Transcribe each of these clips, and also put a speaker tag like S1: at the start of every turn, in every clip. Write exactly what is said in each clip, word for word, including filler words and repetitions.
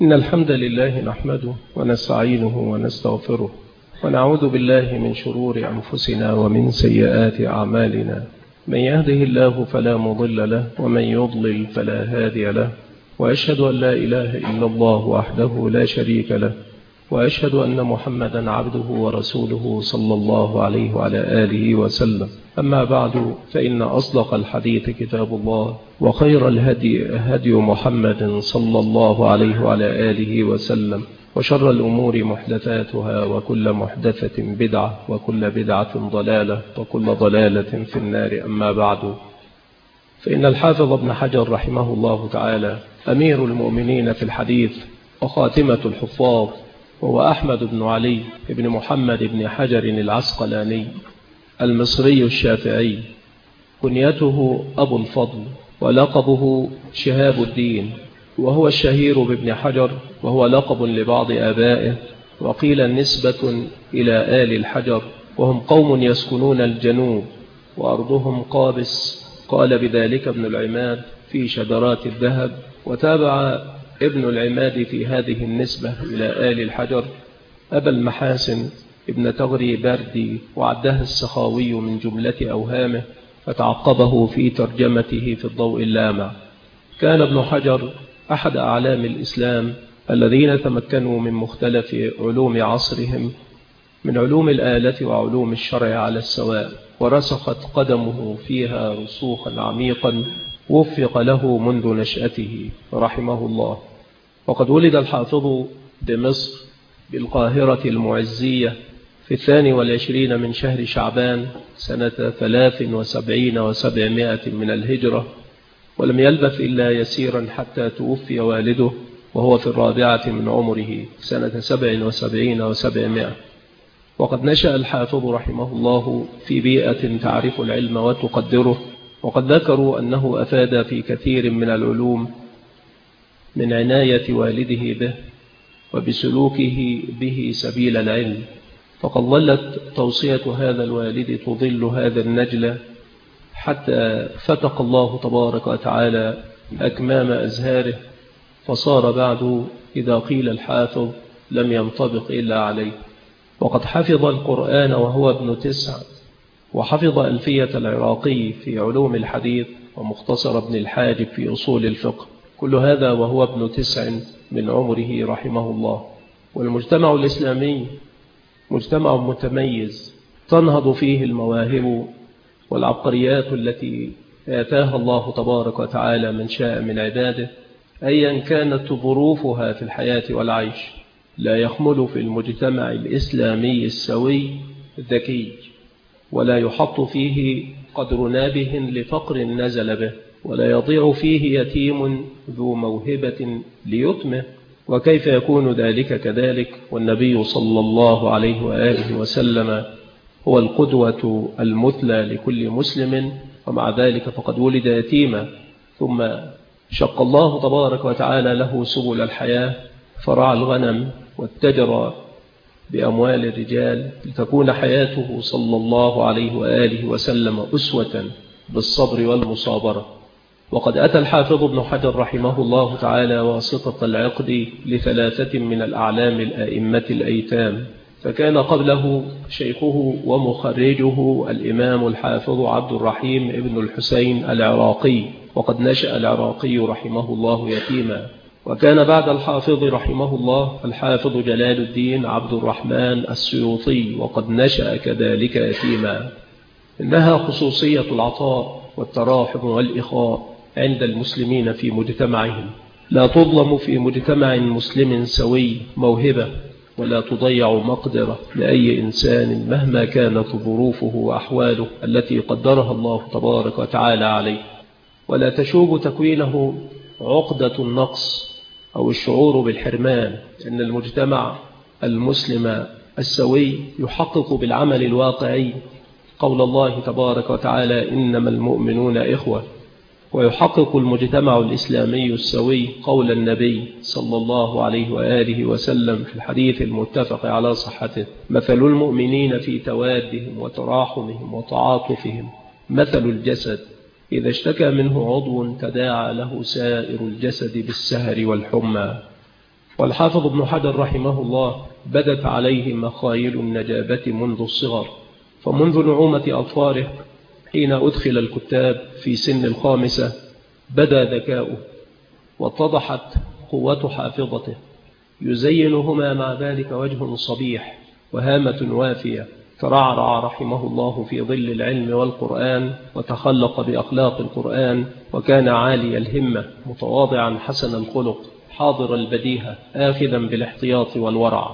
S1: إن الحمد لله نحمده ونستعينه ونستغفره ونعوذ بالله من شرور أنفسنا ومن سيئات أعمالنا. من يهده الله فلا مضل له ومن يضلل فلا هادي له، وأشهد أن لا إله إلا الله وحده لا شريك له، وأشهد أن محمدا عبده ورسوله صلى الله عليه وعلى آله وسلم. أما بعد، فإن أصدق الحديث كتاب الله، وخير الهدي هدي محمد صلى الله عليه وعلى آله وسلم، وشر الأمور محدثاتها، وكل محدثة بدعة، وكل بدعة ضلالة، وكل ضلالة في النار. أما بعد، فإن الحافظ ابن حجر رحمه الله تعالى أمير المؤمنين في الحديث وخاتمة الحفاظ، وهو أحمد بن علي بن محمد بن حجر العسقلاني المصري الشافعي، كنيته أبو الفضل ولقبه شهاب الدين، وهو الشهير بابن حجر، وهو لقب لبعض آبائه، وقيل نسبة إلى آل الحجر، وهم قوم يسكنون الجنوب وأرضهم قابس. قال بذلك ابن العماد في شذرات الذهب. وتابع ابن العماد في هذه النسبة إلى آل الحجر أبا المحاسن ابن تغري بردي، وعدها السخاوي من جملة أوهامه، فتعقبه في ترجمته في الضوء اللامع. كان ابن حجر أحد أعلام الإسلام الذين تمكنوا من مختلف علوم عصرهم، من علوم الآلة وعلوم الشرع على السواء، ورسخت قدمه فيها رسوخا عميقا وفق له منذ نشأته رحمه الله. وقد ولد الحافظ بمصر بالقاهرة المعزية في الثاني والعشرين من شهر شعبان سنة ثلاث وسبعين وسبعمائة من الهجرة، ولم يلبث إلا يسيرا حتى توفي والده وهو في الرابعة من عمره سنة سبع وسبعين وسبعمائة. وقد نشأ الحافظ رحمه الله في بيئة تعرف العلم وتقدره، وقد ذكروا أنه أفاد في كثير من العلوم من عناية والده به وبسلوكه به سبيل العلم. فقد ظلت توصية هذا الوالد تظل هذا النجل حتى فتق الله تبارك وتعالى أكمام أزهاره، فصار بعد إذا قيل الحافظ لم ينطبق إلا عليه. وقد حفظ القرآن وهو ابن تسع، وحفظ ألفية العراقي في علوم الحديث، ومختصر ابن الحاجب في أصول الفقه، كل هذا وهو ابن تسع من عمره رحمه الله. والمجتمع الإسلامي مجتمع متميز تنهض فيه المواهب والعبقريات التي آتاها الله تبارك وتعالى من شاء من عباده، أيا كانت ظروفها في الحياة والعيش. لا يخمل في المجتمع الإسلامي السوي ذكي، ولا يحط فيه قدر نابه لفقر نزل به، ولا يضيع فيه يتيم ذو موهبة ليتمه. وكيف يكون ذلك كذلك والنبي صلى الله عليه وآله وسلم هو القدوة المثلى لكل مسلم؟ ومع ذلك فقد ولد يتيما، ثم شق الله تبارك وتعالى له سبل الحياة، فرعى الغنم واتجر بأموال الرجال، لتكون حياته صلى الله عليه وآله وسلم أسوة بالصبر والمصابرة. وقد أتى الحافظ ابن حجر رحمه الله تعالى واسطة العقد لثلاثة من الأعلام الآئمة الأيتام، فكان قبله شيخه ومخرجه الإمام الحافظ عبد الرحيم ابن الحسين العراقي، وقد نشأ العراقي رحمه الله يتيما. وكان بعد الحافظ رحمه الله الحافظ جلال الدين عبد الرحمن السيوطي، وقد نشأ كذلك يتيما. إنها خصوصية العطاء والتراحم والإخاء عند المسلمين في مجتمعهم. لا تظلم في مجتمع مسلم سوي موهبة، ولا تضيع مقدرة لأي إنسان مهما كانت ظروفه وأحواله التي قدرها الله تبارك وتعالى عليه. ولا تشوب تكوينه عقدة النقص أو الشعور بالحرمان، إن المجتمع المسلم السوي يحقق بالعمل الواقعي قول الله تبارك وتعالى إنما المؤمنون إخوة، ويحقق المجتمع الإسلامي السوي قول النبي صلى الله عليه وآله وسلم في الحديث المتفق على صحته: مثل المؤمنين في توادهم وتراحمهم وتعاطفهم مثل الجسد إذا اشتكى منه عضو تداعى له سائر الجسد بالسهر والحمى. والحافظ ابن حجر رحمه الله بدت عليه مخايل النجابة منذ الصغر، فمنذ نعومة أظفاره حين أدخل الكتاب في سن الخامسة بدا ذكاؤه واتضحت قوة حافظته، يزينهما مع ذلك وجه صبيح وهامة وافية، ترعرع رحمه الله في ظل العلم والقرآن، وتخلق بأخلاق القرآن، وكان عالي الهمة متواضعا حسن الخلق حاضر البديهة آخذا بالاحتياط والورع.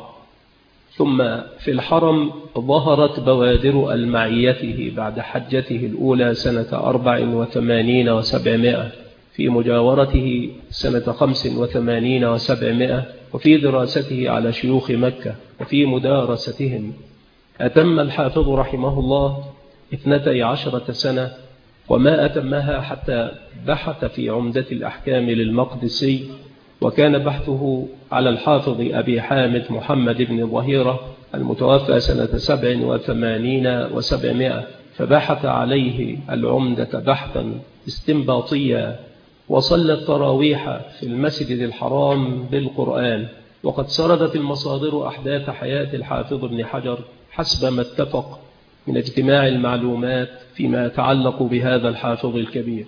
S1: ثم في الحرم ظهرت بوادر ألمعيته بعد حجته الأولى سنة أربع وثمانين وسبعمائة، في مجاورته سنة خمس وثمانين وسبعمائة، وفي دراسته على شيوخ مكة وفي مدارستهم. أتم الحافظ رحمه الله اثنتي عشرة سنة، وما أتمها حتى بحث في عمدة الأحكام للمقدسي، وكان بحثه على الحافظ أبي حامد محمد بن ظهيرة المتوفى سنة سبع وثمانين وسبعمائة، فبحث عليه العمدة بحثا استنباطيا، وصلى التراويح في المسجد الحرام بالقرآن. وقد سردت المصادر أحداث حياة الحافظ ابن حجر حسب ما اتفق من اجتماع المعلومات فيما يتعلق بهذا الحافظ الكبير.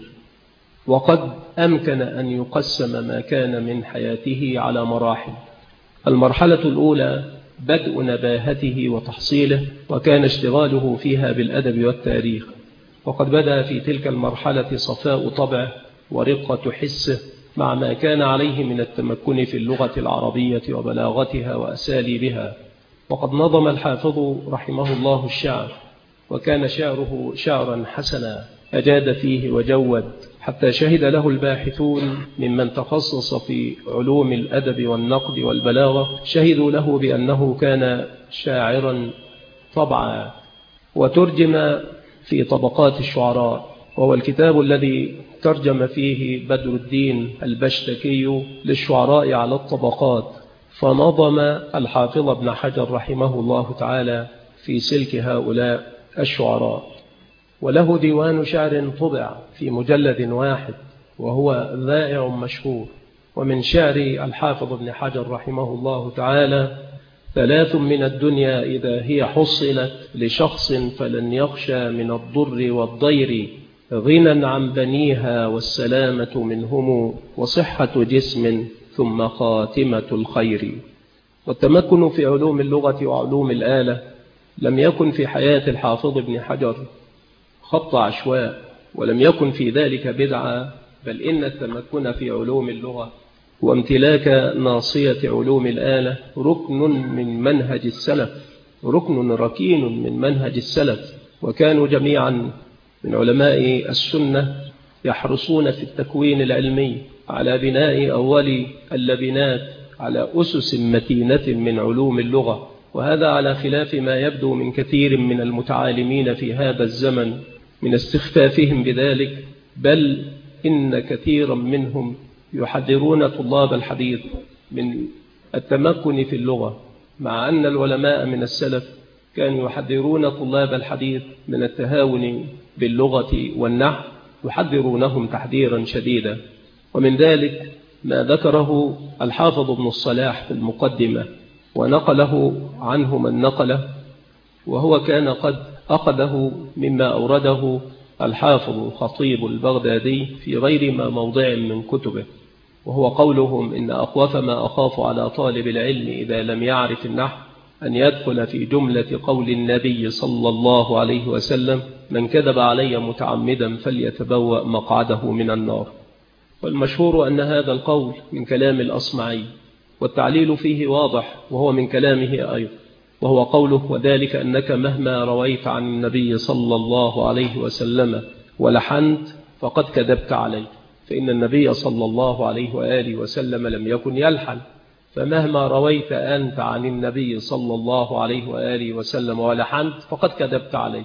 S1: وقد أمكن أن يقسم ما كان من حياته على مراحل. المرحلة الأولى بدء نباهته وتحصيله، وكان اشتغاله فيها بالأدب والتاريخ، وقد بدأ في تلك المرحلة صفاء طبعه ورقة حسه مع ما كان عليه من التمكن في اللغة العربية وبلاغتها وأساليبها. وقد نظم الحافظ رحمه الله الشعر، وكان شعره شعرا حسنا أجاد فيه وجود، حتى شهد له الباحثون ممن تخصص في علوم الأدب والنقد والبلاغة، شهدوا له بأنه كان شاعرا طبعا. وترجم في طبقات الشعراء، وهو الكتاب الذي ترجم فيه بدر الدين البشتكي للشعراء على الطبقات، فنظم الحافظ ابن حجر رحمه الله تعالى في سلك هؤلاء الشعراء. وله ديوان شعر طبع في مجلد واحد وهو ذائع مشهور. ومن شعر الحافظ ابن حجر رحمه الله تعالى: ثلاث من الدنيا إذا هي حصلت لشخص فلن يخشى من الضر والضير، غنى عن بنيها والسلامة منهم، وصحة جسم ثم خاتمة الخير. والتمكن في علوم اللغة وعلوم الآلة لم يكن في حياة الحافظ ابن حجر خط عشواء، ولم يكن في ذلك بدعة، بل إن التمكن في علوم اللغة وامتلاك ناصية علوم الآلة ركن من منهج السلف، ركن ركين من منهج السلف. وكانوا جميعا من علماء السنة يحرصون في التكوين العلمي على بناء أول اللبنات على أسس متينة من علوم اللغة، وهذا على خلاف ما يبدو من كثير من المتعالمين في هذا الزمن من استخفافهم بذلك، بل إن كثيرا منهم يحذرون طلاب الحديث من التمكن في اللغة، مع أن العلماء من السلف كانوا يحذرون طلاب الحديث من التهاون باللغة والنحو، يحذرونهم تحذيرا شديدا. ومن ذلك ما ذكره الحافظ ابن الصلاح في المقدمة، ونقله عنه من نقله، وهو كان قد أخذه مما أورده الحافظ الخطيب البغدادي في غير ما موضع من كتبه، وهو قولهم: إن أخوف ما أخاف على طالب العلم إذا لم يعرف النحو أن يدخل في جملة قول النبي صلى الله عليه وسلم: من كذب علي متعمدا فليتبوأ مقعده من النار. والمشهور أن هذا القول من كلام الأصمعي، والتعليل فيه واضح وهو من كلامه أيضا، وهو قوله: وذلك أنك مهما رويت عن النبي صلى الله عليه وسلم ولحنت فقد كذبت عليه، فإن النبي صلى الله عليه وآله وسلم لم يكن يلحن، فمهما رويت أنت عن النبي صلى الله عليه وآله وسلم ولحنت فقد كذبت عليه.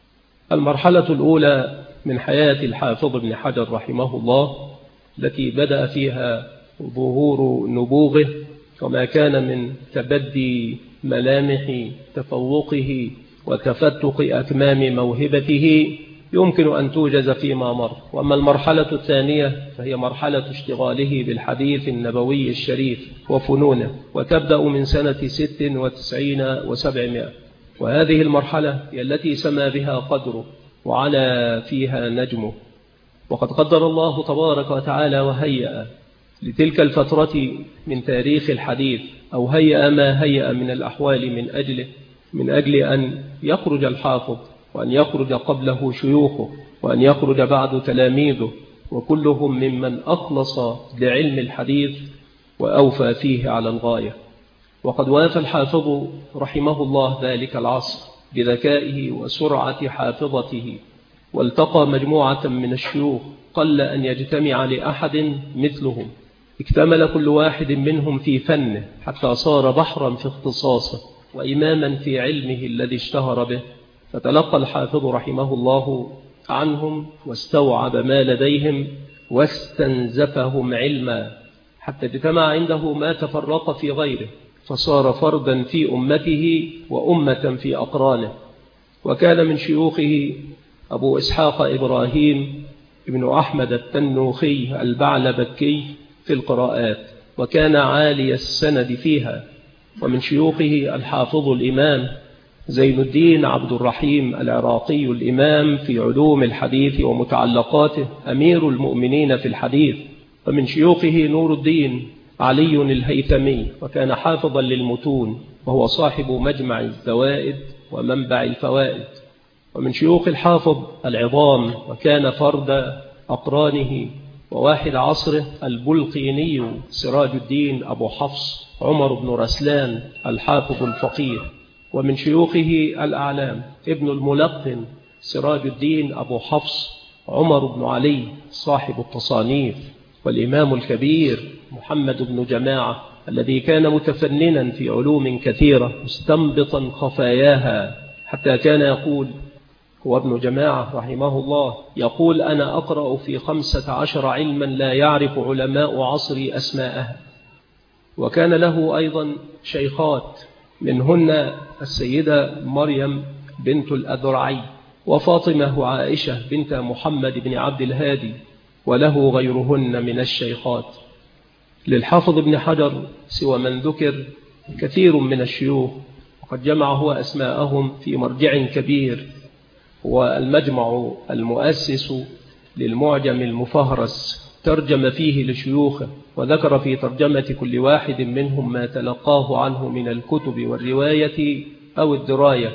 S1: المرحلة الأولى من حياة الحافظ ابن حجر رحمه الله التي بدأ فيها ظهور نبوغه وما كان من تبدي ملامح تفوقه وتفتق أكمام موهبته، يمكن أن توجز فيما مر. وأما المرحلة الثانية فهي مرحلة اشتغاله بالحديث النبوي الشريف وفنونه، وتبدأ من سنة ست وتسعين وسبعمائة، وهذه المرحلة هي التي سما بها قدره وعلى فيها نجمه. وقد قدر الله تبارك وتعالى وهيأ لتلك الفترة من تاريخ الحديث، أو هيأ ما هيأ من الأحوال من أجله من أجل أن يخرج الحافظ، وأن يخرج قبله شيوخه، وأن يخرج بعد تلاميذه، وكلهم ممن أخلص لعلم الحديث وأوفى فيه على الغاية. وقد وافى الحافظ رحمه الله ذلك العصر بذكائه وسرعة حافظته، والتقى مجموعة من الشيوخ قل أن يجتمع لأحد مثلهم، اكتمل كل واحد منهم في فنه حتى صار بحرا في اختصاصه وإماما في علمه الذي اشتهر به. فتلقى الحافظ رحمه الله عنهم واستوعب ما لديهم واستنزفهم علما، حتى اجتمع عنده ما تفرق في غيره، فصار فردا في أمته وأمة في أقرانه. وكان من شيوخه أبو إسحاق إبراهيم ابن أحمد التنوخي البعلبكي في القراءات، وكان عالي السند فيها. ومن شيوخه الحافظ الإمام زين الدين عبد الرحيم العراقي الإمام في علوم الحديث ومتعلقاته، أمير المؤمنين في الحديث. ومن شيوخه نور الدين علي الهيثمي، وكان حافظا للمتون، وهو صاحب مجمع الزوائد ومنبع الفوائد. ومن شيوخ الحافظ العظام، وكان فرد أقرانه وواحد عصره البلقيني سراج الدين أبو حفص عمر بن رسلان الحافظ الفقيه. ومن شيوخه الأعلام ابن الملقن سراج الدين أبو حفص عمر بن علي صاحب التصانيف، والإمام الكبير محمد بن جماعة الذي كان متفننا في علوم كثيرة مستنبطا خفاياها، حتى كان يقول هو ابن جماعة رحمه الله، يقول أنا أقرأ في خمسة عشر علما لا يعرف علماء عصري أسماءها. وكان له أيضا شيخات، منهن السيدة مريم بنت الأذرعي، وفاطمة وعائشة بنت محمد بن عبد الهادي، وله غيرهن من الشيخات. للحافظ ابن حجر سوى من ذكر كثير من الشيوخ، وقد جمع هو أسماءهم في مرجع كبير، والمجمع المؤسس للمعجم المفهرس، ترجم فيه لشيوخه، وذكر في ترجمة كل واحد منهم ما تلقاه عنه من الكتب والرواية أو الدراية،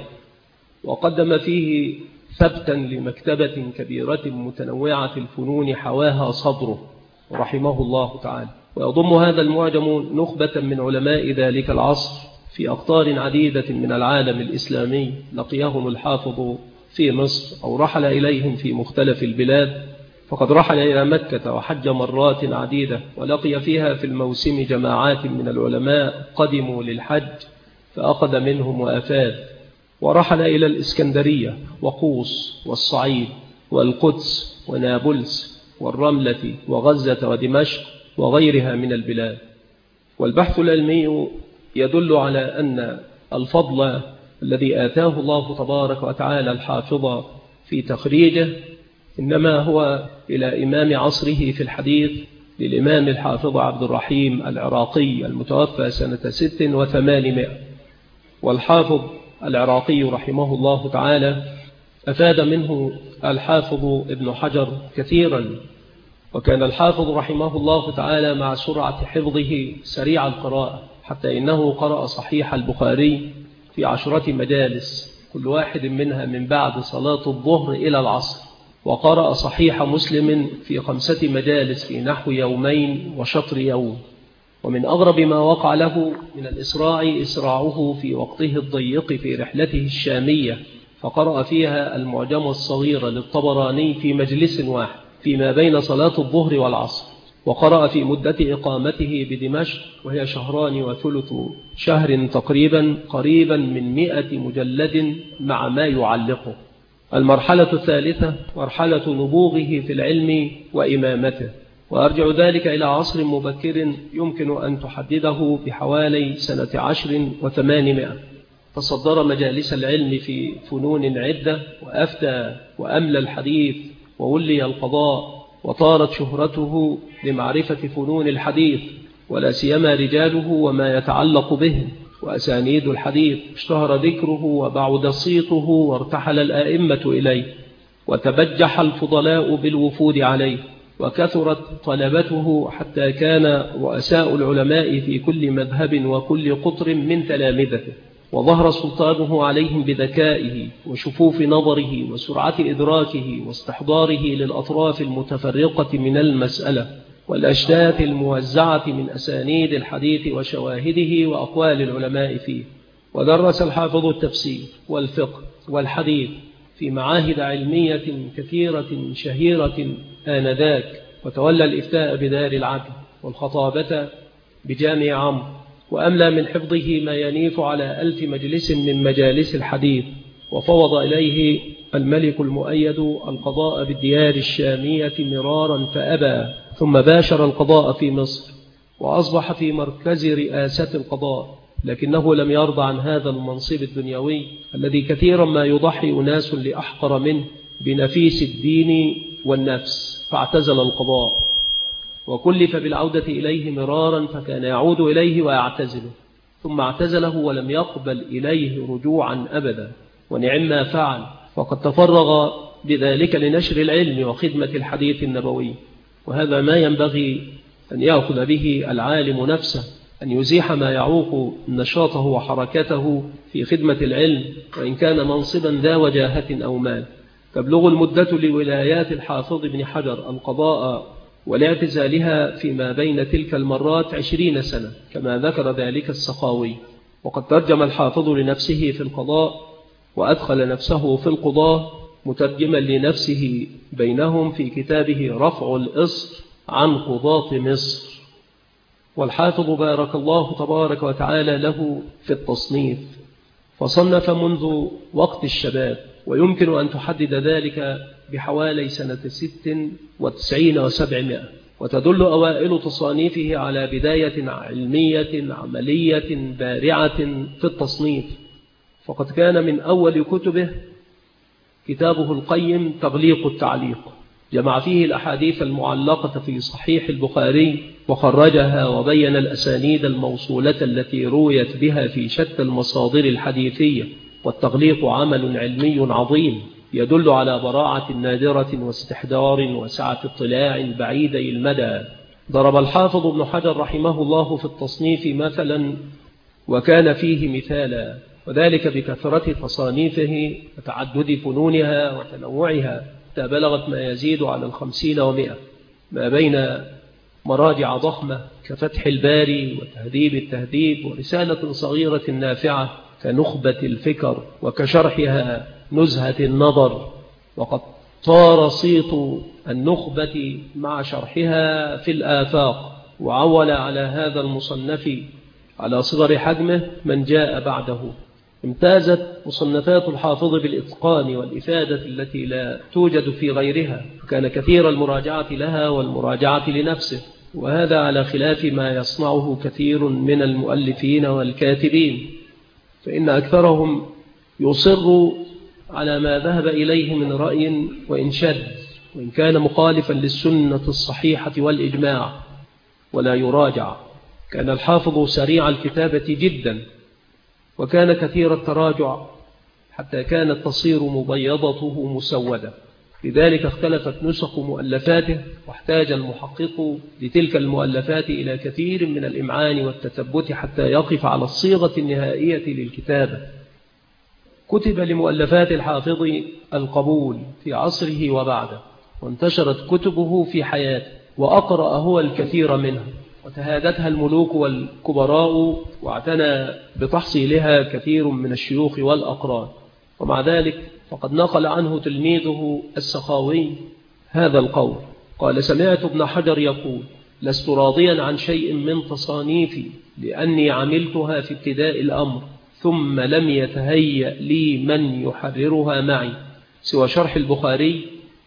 S1: وقدم فيه ثبتا لمكتبة كبيرة متنوعة الفنون حواها صدره رحمه الله تعالى. ويضم هذا المعجم نخبة من علماء ذلك العصر في أقطار عديدة من العالم الإسلامي، لقيهم الحافظ في مصر أو رحل إليهم في مختلف البلاد. فقد رحل إلى مكة وحج مرات عديدة، ولقي فيها في الموسم جماعات من العلماء قدموا للحج فأخذ منهم وأفاد. ورحل إلى الإسكندرية وقوس والصعيد والقدس ونابلس والرملة وغزة ودمشق وغيرها من البلاد. والبحث العلمي يدل على أن الفضل الذي آتاه الله تبارك وتعالى الحافظ في تخريجه إنما هو إلى إمام عصره في الحديث، للإمام الحافظ عبد الرحيم العراقي المتوفى سنة ست وثمانمائة. والحافظ العراقي رحمه الله تعالى أفاد منه الحافظ ابن حجر كثيرا. وكان الحافظ رحمه الله تعالى مع سرعة حفظه سريع القراءة، حتى إنه قرأ صحيح البخاري في عشرة مجالس، كل واحد منها من بعد صلاة الظهر إلى العصر. وقرأ صحيح مسلم في خمسة مجالس في نحو يومين وشطر يوم. ومن أغرب ما وقع له من الإسراع إسراعه في وقته الضيق في رحلته الشامية، فقرأ فيها المعجم الصغير للطبراني في مجلس واحد فيما بين صلاة الظهر والعصر. وقرأ في مدة إقامته بدمشق، وهي شهران وثلث شهر تقريبا، قريبا من مئة مجلد مع ما يعلقه. المرحلة الثالثة مرحلة نبوغه في العلم وإمامته، وأرجع ذلك إلى عصر مبكر يمكن أن تحدده بحوالي سنة عشر وثمانمائة. تصدر مجالس العلم في فنون عدة، وأفتى وأملى الحديث وولي القضاء، وطارت شهرته لمعرفة فنون الحديث ولا سيما رجاله وما يتعلق به وأسانيد الحديث. اشتهر ذكره وبعد صيته وارتحل الآئمة إليه، وتبجح الفضلاء بالوفود عليه، وكثرت طلبته حتى كان رؤساء العلماء في كل مذهب وكل قطر من تلامذته، وظهر سلطانه عليهم بذكائه وشفوف نظره وسرعة إدراكه واستحضاره للأطراف المتفرقة من المسألة والأشتات الموزعة من أسانيد الحديث وشواهده وأقوال العلماء فيه. ودرس الحافظ التفسير والفقه والحديث في معاهد علمية كثيرة شهيرة آنذاك، وتولى الإفتاء بدار العدل والخطابة بجامع عمرو، وأملى من حفظه ما ينيف على ألف مجلس من مجالس الحديث، وفوض إليه الملك المؤيد القضاء بالديار الشامية مرارا فأبى، ثم باشر القضاء في مصر وأصبح في مركز رئاسة القضاء، لكنه لم يرضى عن هذا المنصب الدنيوي الذي كثيرا ما يضحي أناس لأحقر منه بنفيس الدين والنفس، فاعتزل القضاء وكلف بالعودة إليه مرارا، فكان يعود إليه ويعتزله، ثم اعتزله ولم يقبل إليه رجوعا أبدا، ونعم ما فعل، وقد تفرغ بذلك لنشر العلم وخدمة الحديث النبوي. وهذا ما ينبغي أن يأخذ به العالم نفسه، أن يزيح ما يعوق نشاطه وحركته في خدمة العلم، وإن كان منصبا ذا وجاهة أو مال. تبلغ المدة لولايات الحافظ بن حجر القضاء ولاعتزالها فيما بين تلك المرات عشرين سنة، كما ذكر ذلك السخاوي. وقد ترجم الحافظ لنفسه في القضاء وأدخل نفسه في القضاء مترجما لنفسه بينهم في كتابه رفع الإصر عن قضاة مصر. والحافظ بارك الله تبارك وتعالى له في التصنيف، فصنف منذ وقت الشباب، ويمكن أن تحدد ذلك بحوالي سنة ست وتسعين وسبعمائة، وتدل أوائل تصانيفه على بداية علمية عملية بارعة في التصنيف. فقد كان من أول كتبه كتابه القيم تغليق التعليق، جمع فيه الأحاديث المعلقة في صحيح البخاري وخرجها وبين الأسانيد الموصولة التي رويت بها في شتى المصادر الحديثية. والتغليق عمل علمي عظيم يدل على براعة نادرة واستحضار وسعة اطلاع بعيدي المدى. ضرب الحافظ ابن حجر رحمه الله في التصنيف مثلا وكان فيه مثالا، وذلك بكثرة تصانيفه وتعدد فنونها وتنوعها، حتى بلغت ما يزيد على الخمسين ومئة، ما بين مراجع ضخمة كفتح الباري وتهذيب التهذيب ورسالة صغيرة نافعة كنخبة الفكر، وكشرحها نزهة النظر. وقد طار صيت النخبة مع شرحها في الآفاق، وعول على هذا المصنف على صغر حجمه من جاء بعده. امتازت مصنفات الحافظ بالإتقان والإفادة التي لا توجد في غيرها، وكان كثير المراجعة لها والمراجعة لنفسه، وهذا على خلاف ما يصنعه كثير من المؤلفين والكاتبين، فإن أكثرهم يصر على ما ذهب إليه من رأي وإن شد، وإن كان مخالفا للسنة الصحيحة والإجماع، ولا يراجع. كان الحافظ سريع الكتابة جدا، وكان كثير التراجع حتى كانت تصير مبيضته مسودة. لذلك اختلفت نسخ مؤلفاته، واحتاج المحقق لتلك المؤلفات إلى كثير من الإمعان والتثبت حتى يقف على الصيغة النهائية للكتابة. كتب لمؤلفات الحافظ القبول في عصره وبعده، وانتشرت كتبه في حياته، وأقرأ هو الكثير منها، وتهادتها الملوك والكبراء، واعتنى بتحصيلها كثير من الشيوخ والأقران. ومع ذلك فقد نقل عنه تلميذه السخاوي هذا القول، قال: سمعت ابن حجر يقول: لست راضيا عن شيء من تصانيفي، لأني عملتها في ابتداء الأمر، ثم لم يتهيأ لي من يحررها معي سوى شرح البخاري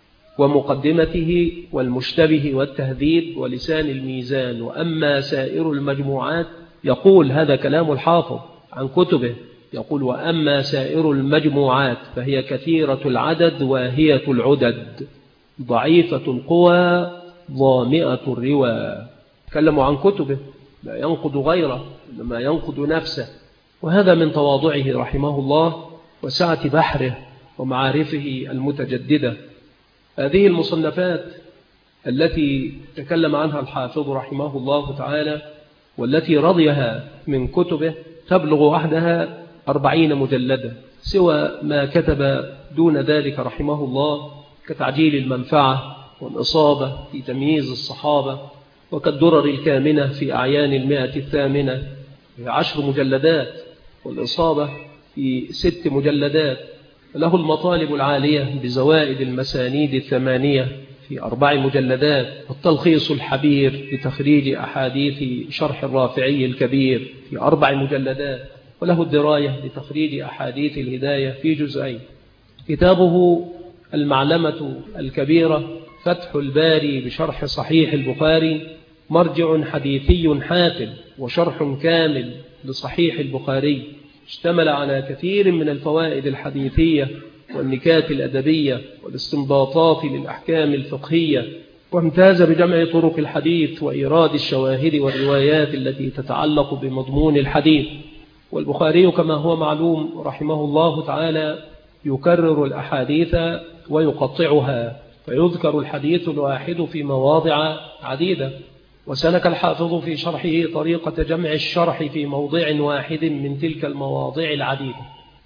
S1: ومقدمته والمشتبه والتهذيب ولسان الميزان. وأما سائر المجموعات، يقول هذا كلام الحافظ عن كتبه، يقول: وأما سائر المجموعات فهي كثيرة العدد واهية العدد ضعيفة القوى ظامئة الروى. تكلموا عن كتبه، لا ينقد غيره إنما ينقد نفسه، وهذا من تواضعه رحمه الله وسعة بحره ومعارفه المتجددة. هذه المصنفات التي تكلم عنها الحافظ رحمه الله تعالى والتي رضيها من كتبه تبلغ وحدها أربعين مجلدا، سوى ما كتب دون ذلك رحمه الله كتعجيل المنفعة والإصابة في تمييز الصحابة، وكالدرر الكامنة في أعيان المئة الثامنة في عشر مجلدات، والإصابة في ست مجلدات. له المطالب العالية بزوائد المسانيد الثمانية في أربع مجلدات، والتلخيص الحبير لتخريج أحاديث شرح الرافعي الكبير في أربع مجلدات، وله الدراية لتخريج أحاديث الهداية في جزئين. كتابه المعلمة الكبيرة فتح الباري بشرح صحيح البخاري مرجع حديثي حافل وشرح كامل لصحيح البخاري، اشتمل على كثير من الفوائد الحديثية والنكات الأدبية والاستنباطات للأحكام الفقهية، وامتاز بجمع طرق الحديث وإيراد الشواهد والروايات التي تتعلق بمضمون الحديث. والبخاري كما هو معلوم رحمه الله تعالى يكرر الأحاديث ويقطعها، فيذكر الحديث الواحد في مواضع عديدة، وسلك الحافظ في شرحه طريقة جمع الشرح في موضع واحد من تلك المواضع العديدة،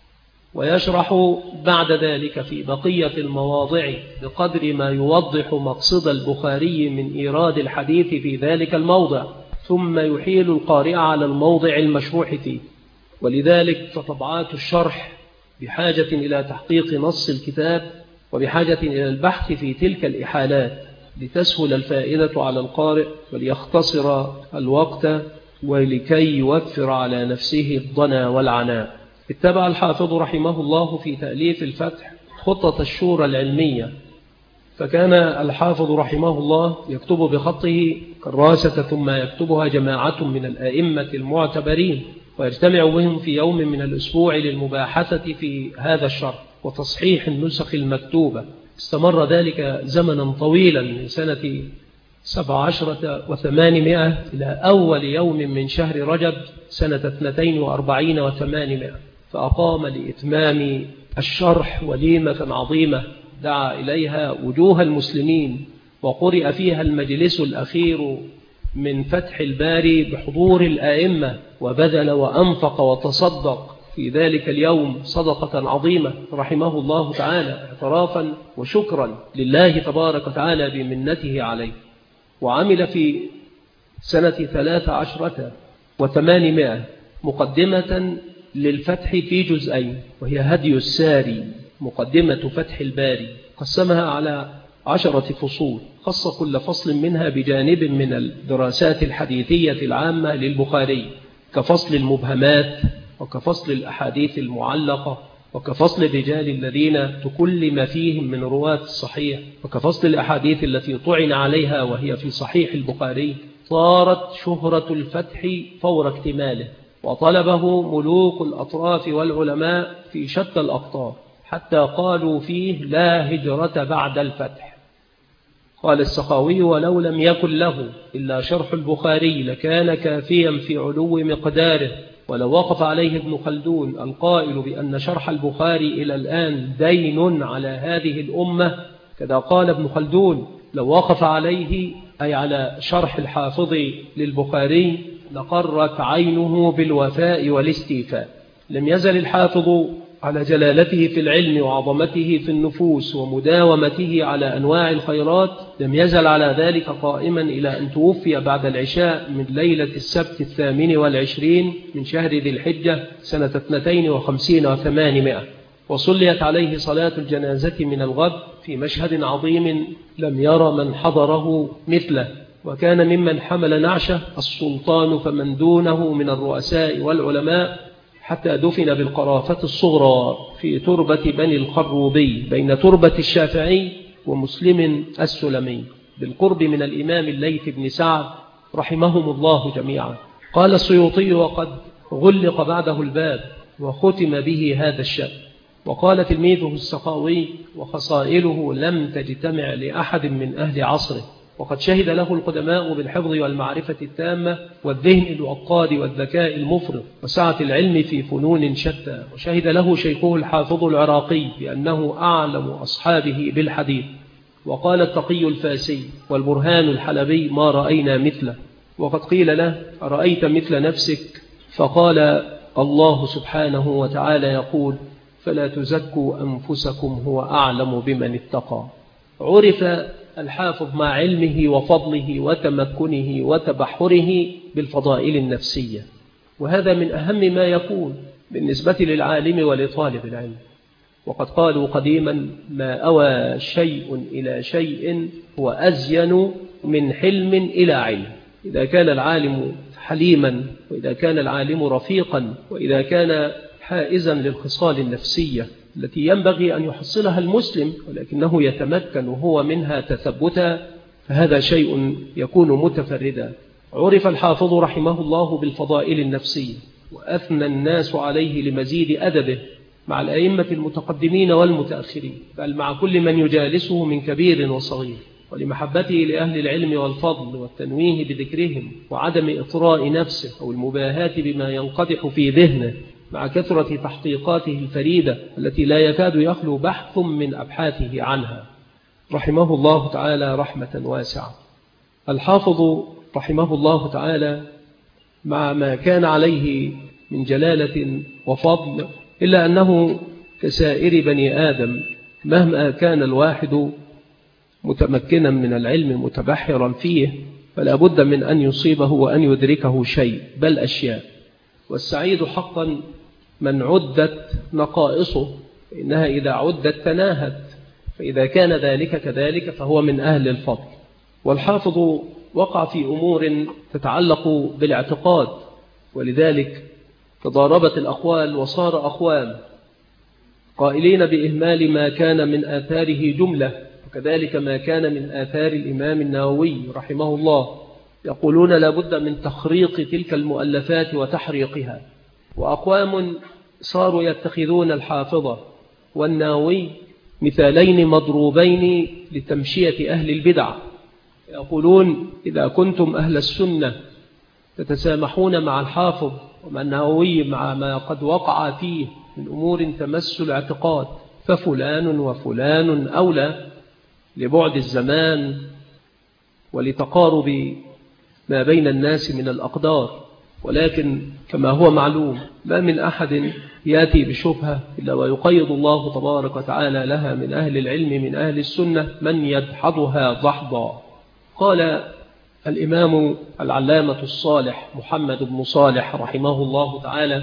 S1: ويشرح بعد ذلك في بقية المواضع بقدر ما يوضح مقصد البخاري من إيراد الحديث في ذلك الموضع، ثم يحيل القارئ على الموضع المشروح فيه. ولذلك فطبعات الشرح بحاجة إلى تحقيق نص الكتاب، وبحاجة إلى البحث في تلك الإحالات لتسهل الفائدة على القارئ وليختصر الوقت ولكي يوفر على نفسه الضنا والعناء. اتبع الحافظ رحمه الله في تأليف الفتح خطة الشورى العلمية، فكان الحافظ رحمه الله يكتب بخطه كراسة ثم يكتبها جماعة من الآئمة المعتبرين، ويجتمع بهم في يوم من الأسبوع للمباحثة في هذا الشرح وتصحيح النسخ المكتوبة. استمر ذلك زمنا طويلا من سنة سبع عشرة وثمانمائة إلى أول يوم من شهر رجب سنة اثنتين وأربعين وثمانمائة، فأقام لإتمام الشرح وليمة عظيمة دعا إليها وجوه المسلمين، وقرئ فيها المجلس الأخير من فتح الباري بحضور الآئمة، وبذل وأنفق وتصدق في ذلك اليوم صدقة عظيمة رحمه الله تعالى، اعترافا وشكرا لله تبارك وتعالى بمنته عليه. وعمل في سنة ثلاث عشرة وثمانمائة مقدمة للفتح في جزئين، وهي هدي الساري، مقدمة فتح الباري، قسمها على عشرة فصول، خص كل فصل منها بجانب من الدراسات الحديثية العامة للبخاري، كفصل المبهمات، وكفصل الأحاديث المعلقة، وكفصل الرجال الذين تكلم فيهم من رواة الصحيح، وكفصل الأحاديث التي طعن عليها وهي في صحيح البخاري. صارت شهرة الفتح فور اكتماله، وطلبه ملوك الأطراف والعلماء في شتى الأقطار، حتى قالوا فيه لا هجرة بعد الفتح. قال السخاوي: ولو لم يكن له إلا شرح البخاري لكان كافيا في علو مقداره، ولو وقف عليه ابن خلدون القائل بأن شرح البخاري إلى الآن دين على هذه الأمة، كذا قال ابن خلدون لو وقف عليه أي على شرح الحافظ للبخاري لقرت عينه بالوفاء والاستيفاء. لم يزل الحافظ على جلالته في العلم وعظمته في النفوس ومداومته على أنواع الخيرات، لم يزل على ذلك قائما إلى أن توفي بعد العشاء من ليلة السبت الثامن والعشرين من شهر ذي الحجة سنة اثنتين وخمسين وثمانمائة، وصليت عليه صلاة الجنازة من الغد في مشهد عظيم لم ير من حضره مثله، وكان ممن حمل نعشه السلطان فمن دونه من الرؤساء والعلماء، حتى دفن بالقرافة الصغرى في تربة بني الخروبي بين تربة الشافعي ومسلم السلمي بالقرب من الإمام الليث بن سعد رحمهم الله جميعا. قال السيوطي: وقد غلق بعده الباب، وختم به هذا الشأن. وقال تلميذه السخاوي: وخصائله لم تجتمع لأحد من أهل عصره، وقد شهد له القدماء بالحفظ والمعرفة التامة والذهن الوقاد والذكاء المفرط وسعة العلم في فنون شتى. وشهد له شيخه الحافظ العراقي بأنه أعلم أصحابه بالحديث. وقال التقي الفاسي والبرهان الحلبي: ما رأينا مثله. وقد قيل له: أرأيت مثل نفسك؟ فقال: الله سبحانه وتعالى يقول: فلا تزكوا أنفسكم هو أعلم بمن اتقى. عرف الحافظ مع علمه وفضله وتمكنه وتبحره بالفضائل النفسية، وهذا من أهم ما يكون بالنسبة للعالم ولطالب العلم. وقد قالوا قديما: ما أوى شيء إلى شيء هو أزين من حلم إلى علم. إذا كان العالم حليما، وإذا كان العالم رفيقا، وإذا كان حائزا للخصال النفسية التي ينبغي أن يحصلها المسلم ولكنه يتمكن هو منها تثبتا، فهذا شيء يكون متفردا. عرف الحافظ رحمه الله بالفضائل النفسية، وأثنى الناس عليه لمزيد أدبه مع الأئمة المتقدمين والمتأخرين، بل مع كل من يجالسه من كبير وصغير، ولمحبته لأهل العلم والفضل والتنويه بذكرهم وعدم إطراء نفسه أو المباهاة بما ينقدح في ذهنه، مع كثرة تحقيقاته الفريدة التي لا يكاد يخلو بحث من أبحاثه عنها، رحمه الله تعالى رحمة واسعة. الحافظ رحمه الله تعالى مع ما كان عليه من جلالة وفضل، إلا أنه كسائر بني آدم مهما كان الواحد متمكنا من العلم متبحرا فيه، فلا بد من أن يصيبه وأن يدركه شيء، بل أشياء. والسعيد حقا من عدت نقائصه، إنها إذا عدت تناهت، فإذا كان ذلك كذلك فهو من أهل الفضل. والحافظ وقع في أمور تتعلق بالاعتقاد، ولذلك تضاربت الأقوال وصار أقوام قائلين بإهمال ما كان من آثاره جملة، وكذلك ما كان من آثار الإمام النووي رحمه الله، يقولون لا بد من تخريق تلك المؤلفات وتحريقها. وأقوام صاروا يتخذون الحافظة والنووي مثالين مضروبين لتمشية أهل البدع، يقولون إذا كنتم أهل السنة تتسامحون مع الحافظ ومع النووي مع ما قد وقع فيه من أمور تمس الاعتقاد، ففلان وفلان أولى لبعد الزمان ولتقارب ما بين الناس من الأقدار. ولكن كما هو معلوم ما من أحد يأتي بشبهة إلا ويقيض الله تبارك وتعالى لها من أهل العلم من أهل السنة من يدحضها ضحضا. قال الإمام العلامة الصالح محمد بن صالح رحمه الله تعالى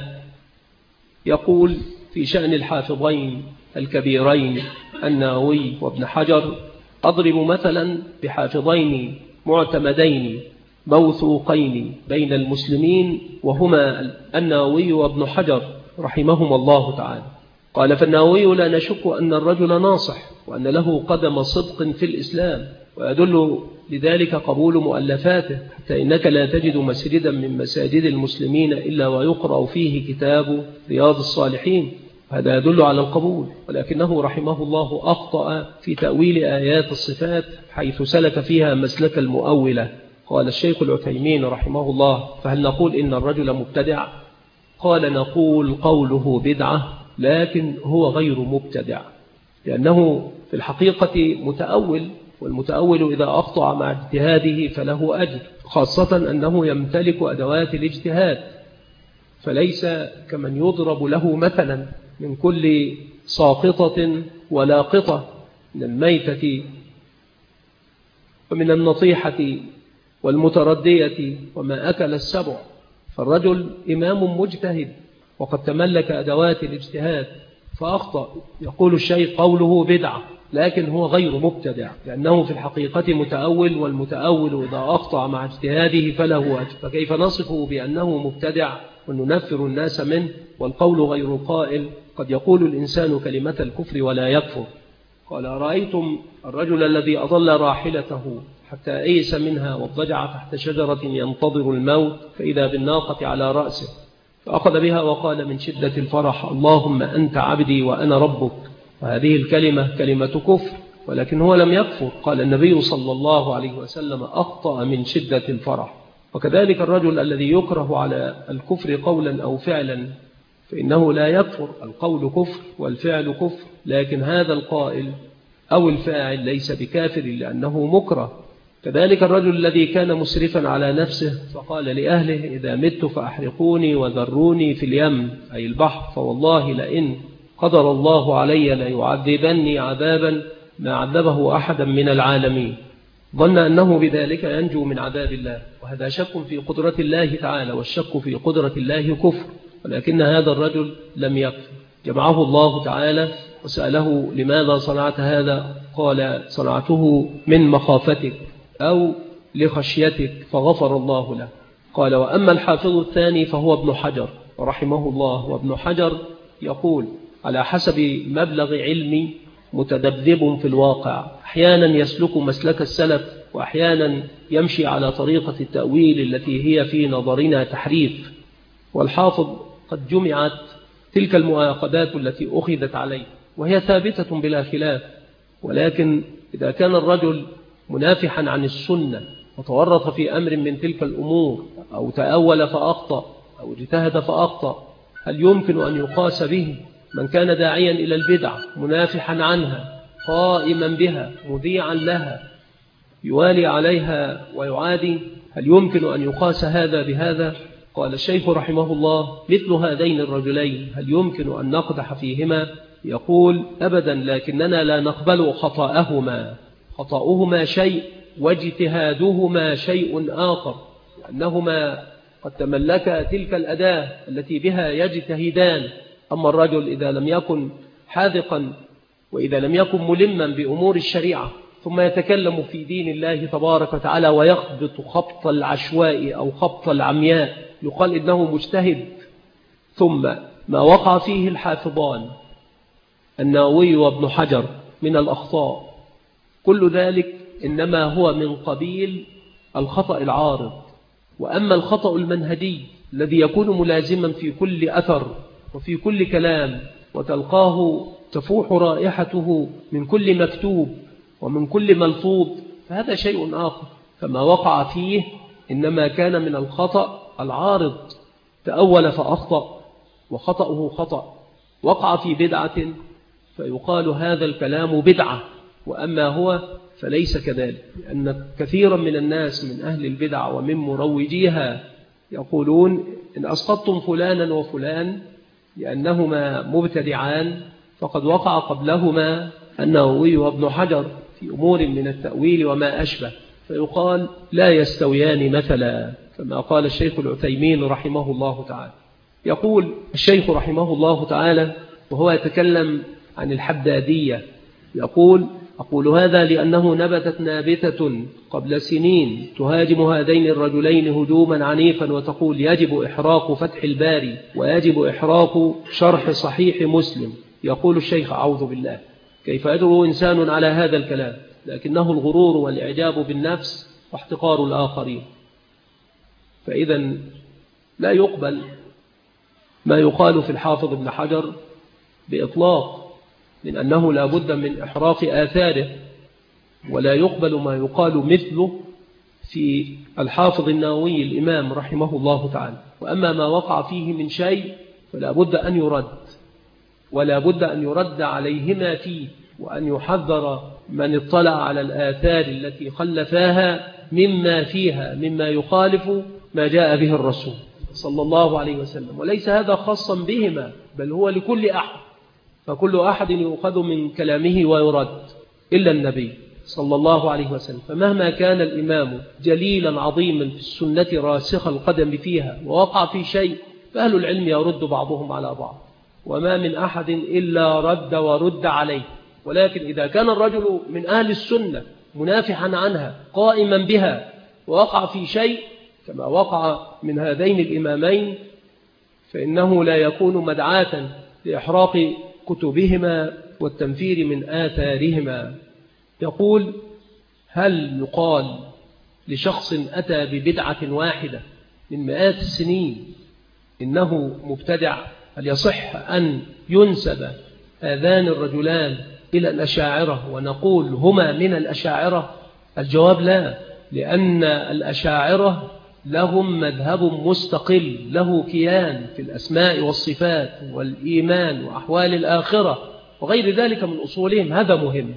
S1: يقول في شأن الحافظين الكبيرين النووي وابن حجر: أضرب مثلا بحافظين معتمدين موثوقين بين المسلمين، وهما النووي وابن حجر رحمهما الله تعالى. قال: فالنووي لا نشك أن الرجل ناصح، وأن له قدم صدق في الإسلام، ويدل لذلك قبول مؤلفاته، حتى إنك لا تجد مسجدا من مساجد المسلمين إلا ويقرأ فيه كتاب رياض الصالحين، هذا يدل على القبول. ولكنه رحمه الله أخطأ في تأويل آيات الصفات حيث سلك فيها مسلك المؤولة. قال الشيخ العثيمين رحمه الله: فهل نقول إن الرجل مبتدع؟ قال: نقول قوله بدعة، لكن هو غير مبتدع، لأنه في الحقيقة متأول، والمتأول إذا أخطأ مع اجتهاده فله أجر، خاصة أنه يمتلك أدوات الاجتهاد، فليس كمن يضرب له مثلا من كل ساقطة ولاقطة، من الميتة ومن النطيحة والمتردية وما أكل السبع. فالرجل إمام مجتهد وقد تملك أدوات الاجتهاد فأخطأ، يقول الشيخ قوله بدعة، لكن هو غير مبتدع، لأنه في الحقيقة متأول، والمتأول إذا أخطأ مع اجتهاده فله أجر، فكيف نصفه بأنه مبتدع وننفر الناس منه؟ والقول غير قائل، قد يقول الإنسان كلمة الكفر ولا يكفر. قال: رأيتم الرجل الذي أضل راحلته حتى أيس منها واضطجع تحت شجرة ينتظر الموت، فإذا بالناقة على رأسه، فأخذ بها وقال من شدة الفرح: اللهم أنت عبدي وأنا ربك. وهذه الكلمة كلمة كفر، ولكن هو لم يكفر. قال النبي صلى الله عليه وسلم: أخطأ من شدة الفرح. وكذلك الرجل الذي يكره على الكفر قولا أو فعلا فإنه لا يكفر، القول كفر والفعل كفر، لكن هذا القائل أو الفاعل ليس بكافر لأنه مكره. كذلك الرجل الذي كان مسرفا على نفسه فقال لأهله: إذا مت فأحرقوني وذروني في اليم، أي البحر، فوالله لئن قدر الله علي ليعذبني عذابا ما عذبه أحدا من العالمين. ظن أنه بذلك ينجو من عذاب الله، وهذا شك في قدرة الله تعالى، والشك في قدرة الله كفر. ولكن هذا الرجل لم يكفر. جمعه الله تعالى وسأله: لماذا صنعت هذا؟ قال: صنعته من مخافتك أو لخشيتك، فغفر الله له. قال: وأما الحافظ الثاني فهو ابن حجر رحمه الله. وابن حجر يقول: على حسب مبلغ علمي متذبذب في الواقع، أحيانا يسلك مسلك السلف، وأحيانا يمشي على طريقة التأويل التي هي في نظرنا تحريف. والحافظ قد جمعت تلك المعاقدات التي أخذت عليه، وهي ثابتة بلا خلاف. ولكن إذا كان الرجل منافحا عن السنة وتورط في أمر من تلك الأمور، أو تأول فأخطأ أو اجتهد فأخطأ، هل يمكن أن يقاس به من كان داعيا إلى البدع منافحا عنها قائما بها مذيعا لها يوالي عليها ويعادي؟ هل يمكن أن يقاس هذا بهذا؟ قال الشيخ رحمه الله: مثل هذين الرجلين هل يمكن أن نقدح فيهما؟ يقول: أبدا، لكننا لا نقبل خطأهما. خطأهما شيء واجتهادهما شيء آخر، لأنهما قد تملكا تلك الأداة التي بها يجتهدان. أما الرجل إذا لم يكن حاذقا وإذا لم يكن ملما بأمور الشريعة ثم يتكلم في دين الله تبارك وتعالى ويخبط خبط العشواء أو خبط العمياء يقال إنه مجتهد، ثم ما وقع فيه الحافظان النووي وابن حجر من الأخطاء، كل ذلك إنما هو من قبيل الخطأ العارض. وأما الخطأ المنهجي الذي يكون ملازما في كل أثر وفي كل كلام وتلقاه تفوح رائحته من كل مكتوب ومن كل ملفوظ، فهذا شيء آخر. فما وقع فيه إنما كان من الخطأ العارض، تأول فأخطأ وخطأه خطأ، وقع في بدعة فيقال هذا الكلام بدعة، وأما هو فليس كذلك. لأن كثيرا من الناس من أهل البدع ومن مروجيها يقولون إن أسقطتم فلانا وفلان لأنهما مبتدعان فقد وقع قبلهما النووي وابن حجر في أمور من التأويل وما أشبه، فيقال لا يستويان مثلا، كما قال الشيخ العثيمين رحمه الله تعالى. يقول الشيخ رحمه الله تعالى وهو يتكلم عن الحدادية، يقول: أقول هذا لأنه نبتت نابتة قبل سنين تهاجم هذين الرجلين هجوما عنيفا وتقول يجب إحراق فتح الباري ويجب إحراق شرح صحيح مسلم. يقول الشيخ: أعوذ بالله، كيف يجرؤ إنسان على هذا الكلام؟ لكنه الغرور والإعجاب بالنفس واحتقار الآخرين. فإذا لا يقبل ما يقال في الحافظ ابن حجر بإطلاق، من أنه لا بد من إحراق آثاره، ولا يقبل ما يقال مثله في الحافظ النووي الإمام رحمه الله تعالى. وأما ما وقع فيه من شيء فلا بد أن يرد، ولا بد أن يرد عليهما فيه، وأن يحذر من اطلع على الآثار التي خلفاها مما فيها مما يخالف ما جاء به الرسول صلى الله عليه وسلم. وليس هذا خاصا بهما، بل هو لكل أحد، فكل أحد يؤخذ من كلامه ويرد إلا النبي صلى الله عليه وسلم. فمهما كان الإمام جليلا عظيما في السنة راسخ القدم فيها ووقع في شيء فأهل العلم يرد بعضهم على بعض، وما من أحد إلا رد ورد عليه. ولكن إذا كان الرجل من أهل السنة منافحا عنها قائما بها ووقع في شيء كما وقع من هذين الإمامين فإنه لا يكون مدعاة لإحراق كتبهما والتنفير من آثارهما. يقول: هل يقال لشخص أتى ببدعة واحدة من مئات السنين إنه مبتدع؟ هل يصح أن ينسب آذان الرجلان إلى الأشاعرة ونقول هما من الأشاعرة؟ الجواب لا، لأن الأشاعرة لهم مذهب مستقل له كيان في الأسماء والصفات والإيمان وأحوال الآخرة وغير ذلك من أصولهم، هذا مهم.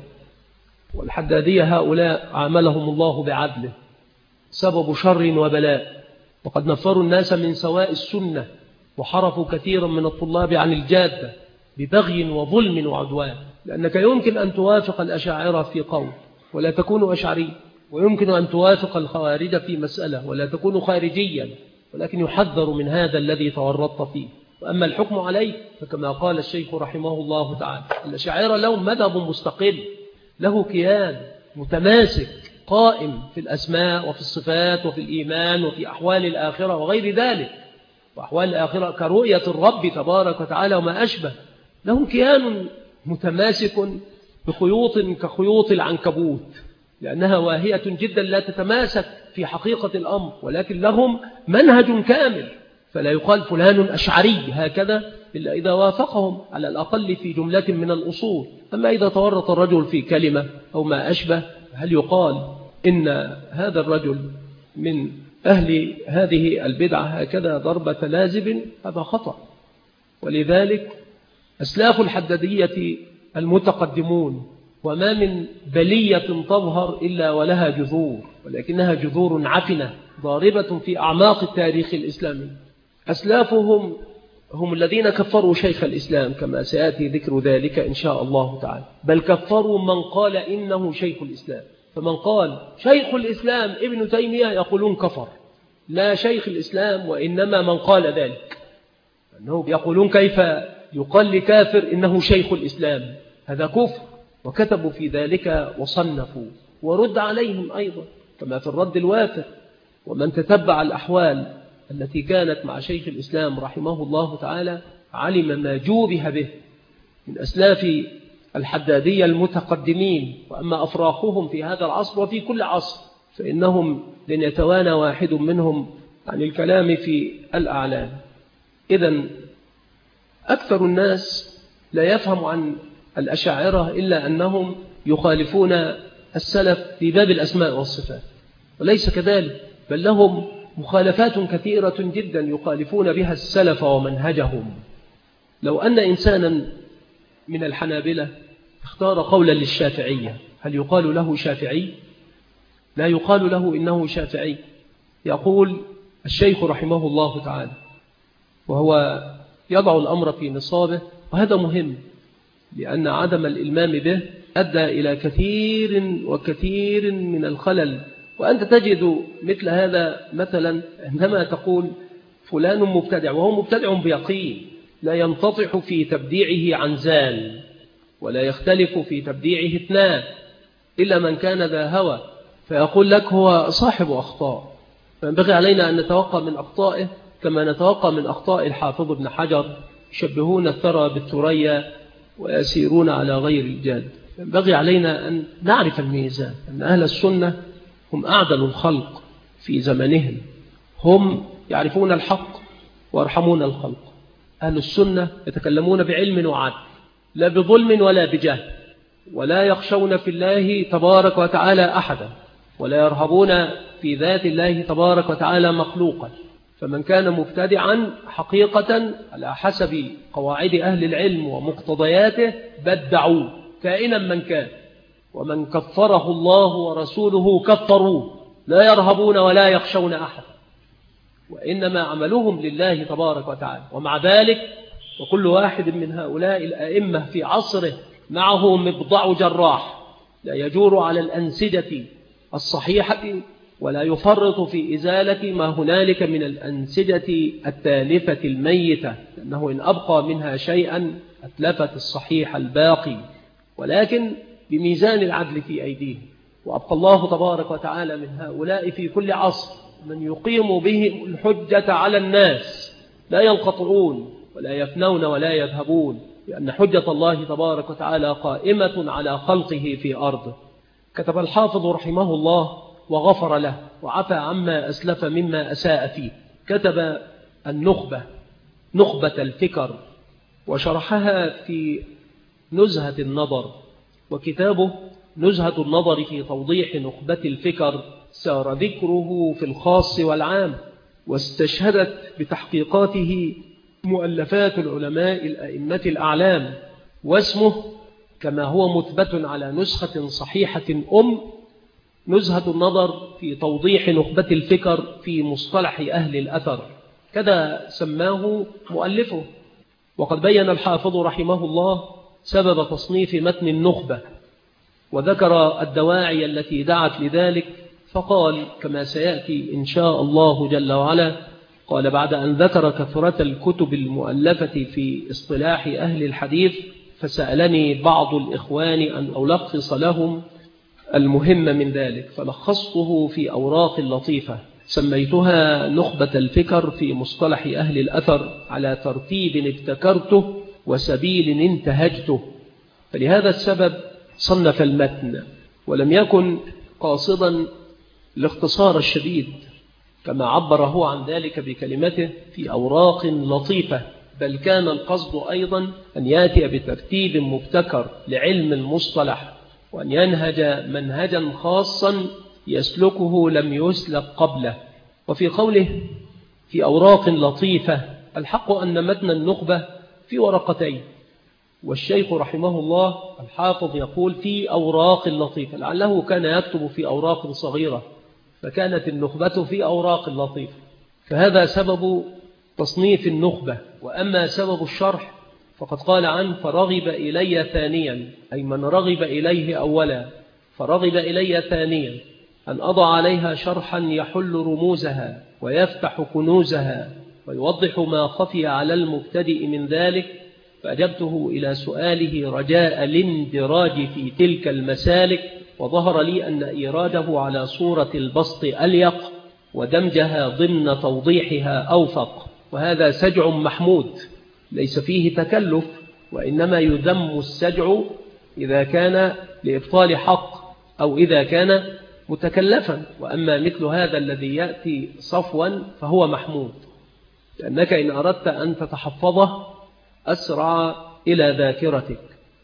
S1: والحدادية هؤلاء عاملهم الله بعدله، سبب شر وبلاء، وقد نفروا الناس من سواء السنة وحرفوا كثيرا من الطلاب عن الجادة ببغي وظلم وعدوان، لأنك يمكن أن توافق الأشاعرة في قول ولا تكون أشعري، ويمكن أن توافق الخوارج في مسألة ولا تكون خارجيا، ولكن يحذر من هذا الذي تورطت فيه. وأما الحكم عليه فكما قال الشيخ رحمه الله تعالى، الأشاعرة لهم مذهب مستقل له كيان متماسك قائم في الأسماء وفي الصفات وفي الإيمان وفي أحوال الآخرة وغير ذلك، وأحوال الآخرة كرؤية الرب تبارك وتعالى وما أشبه، لهم كيان متماسك بخيوط كخيوط العنكبوت، لأنها واهية جدا لا تتماسك في حقيقة الأمر، ولكن لهم منهج كامل، فلا يقال فلان أشعري هكذا إلا إذا وافقهم على الأقل في جملة من الأصول. أما إذا تورط الرجل في كلمة أو ما أشبه، هل يقال إن هذا الرجل من أهل هذه البدعة هكذا ضربة لازب؟ هذا خطأ. ولذلك أسلاف الحدادية المتقدمون وما من بلية تظهر إلا ولها جذور، ولكنها جذور عفنة ضاربة في أعماق التاريخ الإسلامي. أسلافهم هم الذين كفروا شيخ الإسلام كما سيأتي ذكر ذلك إن شاء الله تعالى، بل كفروا من قال إنه شيخ الإسلام. فمن قال شيخ الإسلام ابن تيمية يقولون كفر، لا شيخ الإسلام وإنما من قال ذلك، أنه يقولون كيف يقال لكافر إنه شيخ الإسلام، هذا كفر، وكتبوا في ذلك وصنفوا ورد عليهم أيضا كما في الرد الوافر. ومن تتبع الأحوال التي كانت مع شيخ الإسلام رحمه الله تعالى علم ما جوبه به من أسلاف الحدادية المتقدمين. وأما أفراخهم في هذا العصر وفي كل عصر فإنهم لن يتوانى واحد منهم عن الكلام في الأعلام. إذن أكثر الناس لا يفهم عن الأشاعرة إلا أنهم يخالفون السلف في باب الأسماء والصفات، وليس كذلك، بل لهم مخالفات كثيرة جدا يخالفون بها السلف ومنهجهم. لو أن إنسانا من الحنابلة اختار قولا للشافعية، هل يقال له شافعي؟ لا يقال له إنه شافعي. يقول الشيخ رحمه الله تعالى وهو يضع الأمر في نصابه، وهذا مهم لأن عدم الإلمام به أدى إلى كثير وكثير من الخلل. وأنت تجد مثل هذا مثلا عندما تقول فلان مبتدع، وهو مبتدع بيقين لا ينتطح في تبديعه عن زال ولا يختلف في تبديعه اثنان إلا من كان ذا هوى، فيقول لك هو صاحب أخطاء، فينبغي علينا أن نتوقع من أخطائه كما نتوقع من أخطاء الحافظ ابن حجر، يشبهون الثرى بالثريا ويسيرون على غير الجاد. ينبغي علينا أن نعرف الميزان، أن أهل السنة هم أعدل الخلق في زمنهم، هم يعرفون الحق ويرحمون الخلق. أهل السنة يتكلمون بعلم وعدل، لا بظلم ولا بجهل، ولا يخشون في الله تبارك وتعالى أحدا، ولا يرهبون في ذات الله تبارك وتعالى مخلوقا. فمن كان مبتدعا حقيقة على حسب قواعد أهل العلم ومقتضياته بدعوا كائنا من كان، ومن كفره الله ورسوله كفروه، لا يرهبون ولا يخشون أحد، وإنما عملهم لله تبارك وتعالى. ومع ذلك وكل واحد من هؤلاء الأئمة في عصره معه مبضع جراح لا يجور على الأنسجة الصحيحة ولا يفرط في إزالة ما هنالك من الأنسجة التالفة الميتة، لأنه إن أبقى منها شيئا أتلفت الصحيح الباقي، ولكن بميزان العدل في أيديهم. وأبقى الله تبارك وتعالى من هؤلاء في كل عصر من يقيم به الحجة على الناس، لا ينقطعون ولا يفنون ولا يذهبون، لأن حجة الله تبارك وتعالى قائمة على خلقه في أرضه. كتب الحافظ رحمه الله وغفر له وعفى عما أسلف مما أساء فيه، كتب النخبة نخبة الفكر، وشرحها في نزهة النظر. وكتابه نزهة النظر في توضيح نخبة الفكر سار ذكره في الخاص والعام، واستشهدت بتحقيقاته مؤلفات العلماء الأئمة الأعلام، واسمه كما هو مثبت على نسخة صحيحة أم نزهة النظر في توضيح نخبة الفكر في مصطلح أهل الأثر، كذا سماه مؤلفه. وقد بين الحافظ رحمه الله سبب تصنيف متن النخبة، وذكر الدواعي التي دعت لذلك، فقال كما سيأتي إن شاء الله جل وعلا، قال بعد أن ذكر كثرة الكتب المؤلفة في اصطلاح أهل الحديث، فسألني بعض الإخوان أن ألخص لهم المهم من ذلك، فلخصته في أوراق لطيفة سميتها نخبة الفكر في مصطلح أهل الأثر على ترتيب ابتكرته وسبيل انتهجته. فلهذا السبب صنف المتن، ولم يكن قاصدا الاختصار الشديد كما عبر هو عن ذلك بكلمته في أوراق لطيفة، بل كان القصد أيضا أن يأتي بترتيب مبتكر لعلم المصطلح، وأن ينهج منهجا خاصا يسلكه لم يسلك قبله. وفي قوله في أوراق لطيفة، الحق أن متن النخبة في ورقتين، والشيخ رحمه الله الحافظ يقول في أوراق لطيفة، لعله كان يكتب في أوراق صغيرة فكانت النخبة في أوراق لطيفة، فهذا سبب تصنيف النخبة. وأما سبب الشرح فقد قال عنه فرغب إلي ثانيا، أي من رغب إليه أولا فرغب إلي ثانيا أن أضع عليها شرحا يحل رموزها ويفتح كنوزها ويوضح ما خفي على المبتدئ من ذلك، فأجبته إلى سؤاله رجاء الاندراج في تلك المسالك، وظهر لي أن إيراده على صورة البسط أليق ودمجها ضمن توضيحها أوفق، وهذا سجع محمود ليس فيه تكلف، وإنما يذم السجع إذا كان لإبطال حق أو إذا كان متكلفا، وأما مثل هذا الذي يأتي صفوا فهو محمود، لأنك إن أردت أن تتحفظه أسرع إلى ذاكرتك.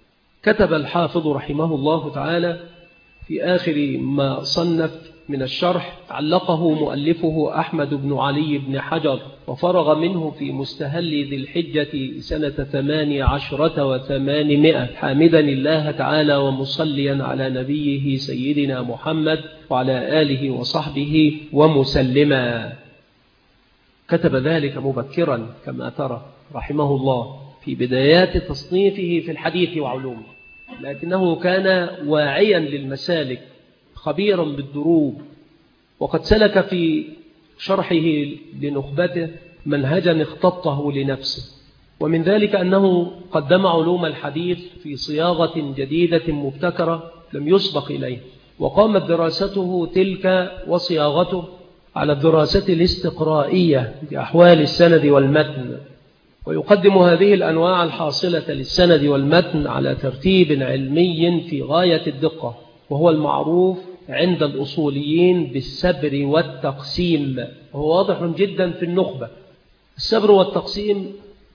S1: كتب الحافظ رحمه الله تعالى في آخر ما صنف من الشرح، علقه مؤلفه أحمد بن علي بن حجر، وفرغ منه في مستهل ذي الحجة سنة ثمان عشرة وثمانمائة، حامدا الله تعالى ومصليا على نبيه سيدنا محمد وعلى آله وصحبه ومسلما. كتب ذلك مبكرا كما ترى رحمه الله في بدايات تصنيفه في الحديث وعلومه، لكنه كان واعيا للمسالك خبيرا بالدروب، وقد سلك في شرحه لنخبته منهجا اختطه لنفسه، ومن ذلك أنه قدم علوم الحديث في صياغة جديدة مبتكرة لم يسبق إليه، وقامت دراسته تلك وصياغته على الدراسة الاستقرائية بأحوال السند والمتن، ويقدم هذه الأنواع الحاصلة للسند والمتن على ترتيب علمي في غاية الدقة، وهو المعروف عند الأصوليين بالسبر والتقسيم، وهو واضح جدا في النخبة. السبر والتقسيم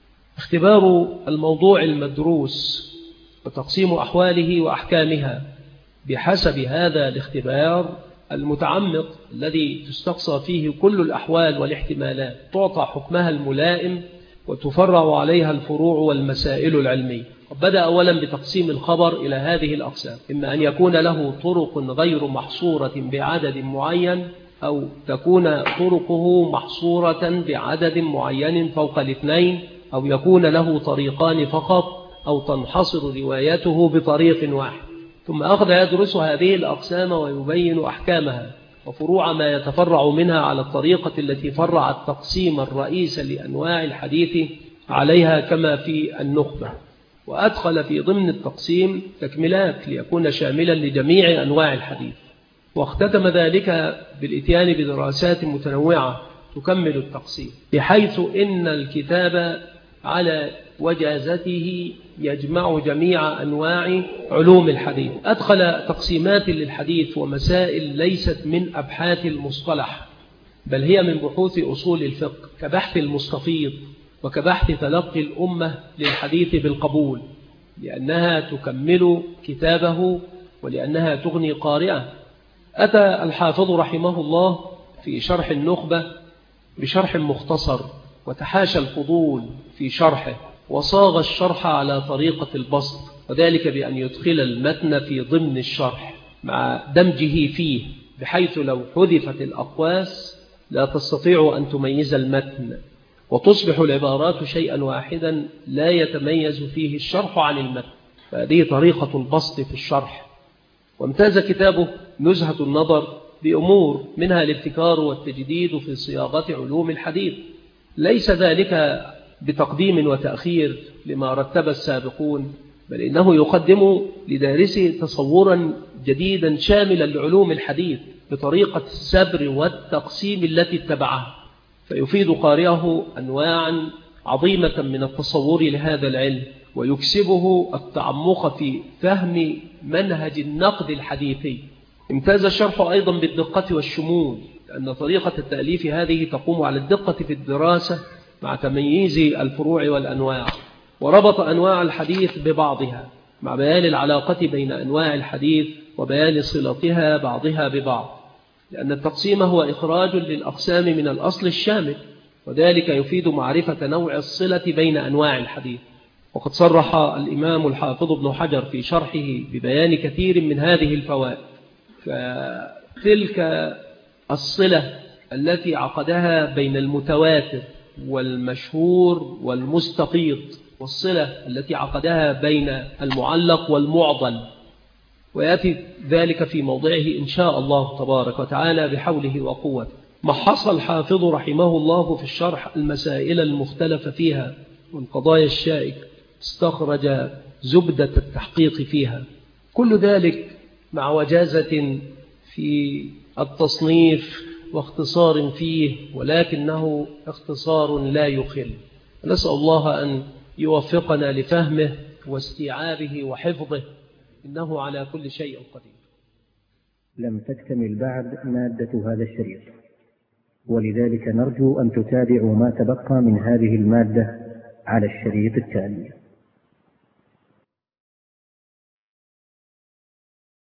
S1: اختبار الموضوع المدروس وتقسيم أحواله وأحكامها بحسب هذا الاختبار المتعمق الذي تستقصى فيه كل الأحوال والاحتمالات، تعطى حكمها الملائم وتفرع عليها الفروع والمسائل العلمية. بدأ أولا بتقسيم الخبر إلى هذه الأقسام، إما أن يكون له طرق غير محصورة بعدد معين، أو تكون طرقه محصورة بعدد معين فوق الاثنين، أو يكون له طريقان فقط، أو تنحصر روايته بطريق واحد. ثم أخذ يدرس هذه الأقسام ويبين أحكامها وفروع ما يتفرع منها على الطريقة التي فرع التقسيم الرئيس لأنواع الحديث عليها كما في النخبة، وأدخل في ضمن التقسيم تكملات ليكون شاملا لجميع أنواع الحديث، واختتم ذلك بالإتيان بدراسات متنوعة تكمل التقسيم، بحيث إن الكتاب على وجازته يجمع جميع أنواع علوم الحديث. أدخل تقسيمات للحديث ومسائل ليست من أبحاث المصطلح، بل هي من بحوث أصول الفقه، كبحث المستفيض وكبحث تلقي الأمة للحديث بالقبول، لأنها تكمل كتابه ولأنها تغني قارئه. أتى الحافظ رحمه الله في شرح النخبة بشرح مختصر، وتحاشى الفضول في شرحه، وصاغ الشرح على طريقة البسط، وذلك بأن يدخل المتن في ضمن الشرح مع دمجه فيه، بحيث لو حذفت الأقواس لا تستطيع أن تميز المتن، وتصبح العبارات شيئا واحدا لا يتميز فيه الشرح عن المتن. فهذه طريقة البسط في الشرح. وامتاز كتابه نزهة النظر بأمور منها الابتكار والتجديد في صياغة علوم الحديث، ليس ذلك بتقديم وتأخير لما رتب السابقون، بل إنه يقدم لدارسه تصورا جديدا شاملا لعلوم الحديث بطريقة السبر والتقسيم التي اتبعها، فيفيد قارئه أنواعا عظيمة من التصور لهذا العلم، ويكسبه التعمق في فهم منهج النقد الحديثي. امتاز الشرح أيضا بالدقة والشمول، لأن طريقة التأليف هذه تقوم على الدقة في الدراسة مع تمييز الفروع والأنواع، وربط أنواع الحديث ببعضها مع بيان العلاقة بين أنواع الحديث وبيان صلتها بعضها ببعض، لأن التقسيم هو إخراج للأقسام من الأصل الشامل، وذلك يفيد معرفة نوع الصلة بين أنواع الحديث. وقد صرح الإمام الحافظ ابن حجر في شرحه ببيان كثير من هذه الفوائد. فتلك الصلة التي عقدها بين المتواتر والمشهور والمستقيط، والصلة التي عقدها بين المعلق والمعضل، ويأتي ذلك في موضعه إن شاء الله تبارك وتعالى بحوله وقوته. محص الحافظ رحمه الله في الشرح المسائل المختلف فيها والقضايا الشائكة، استخرج زبدة التحقيق فيها، كل ذلك مع وجازة في التصنيف واختصار فيه، ولكنه اختصار لا يخل. نسأل الله أن يوفقنا لفهمه واستيعابه وحفظه، إنه على كل شيء قدير.
S2: لم تكتمل بعد مادة هذا الشريط، ولذلك نرجو أن تتابعوا ما تبقى من هذه المادة على الشريط التالي.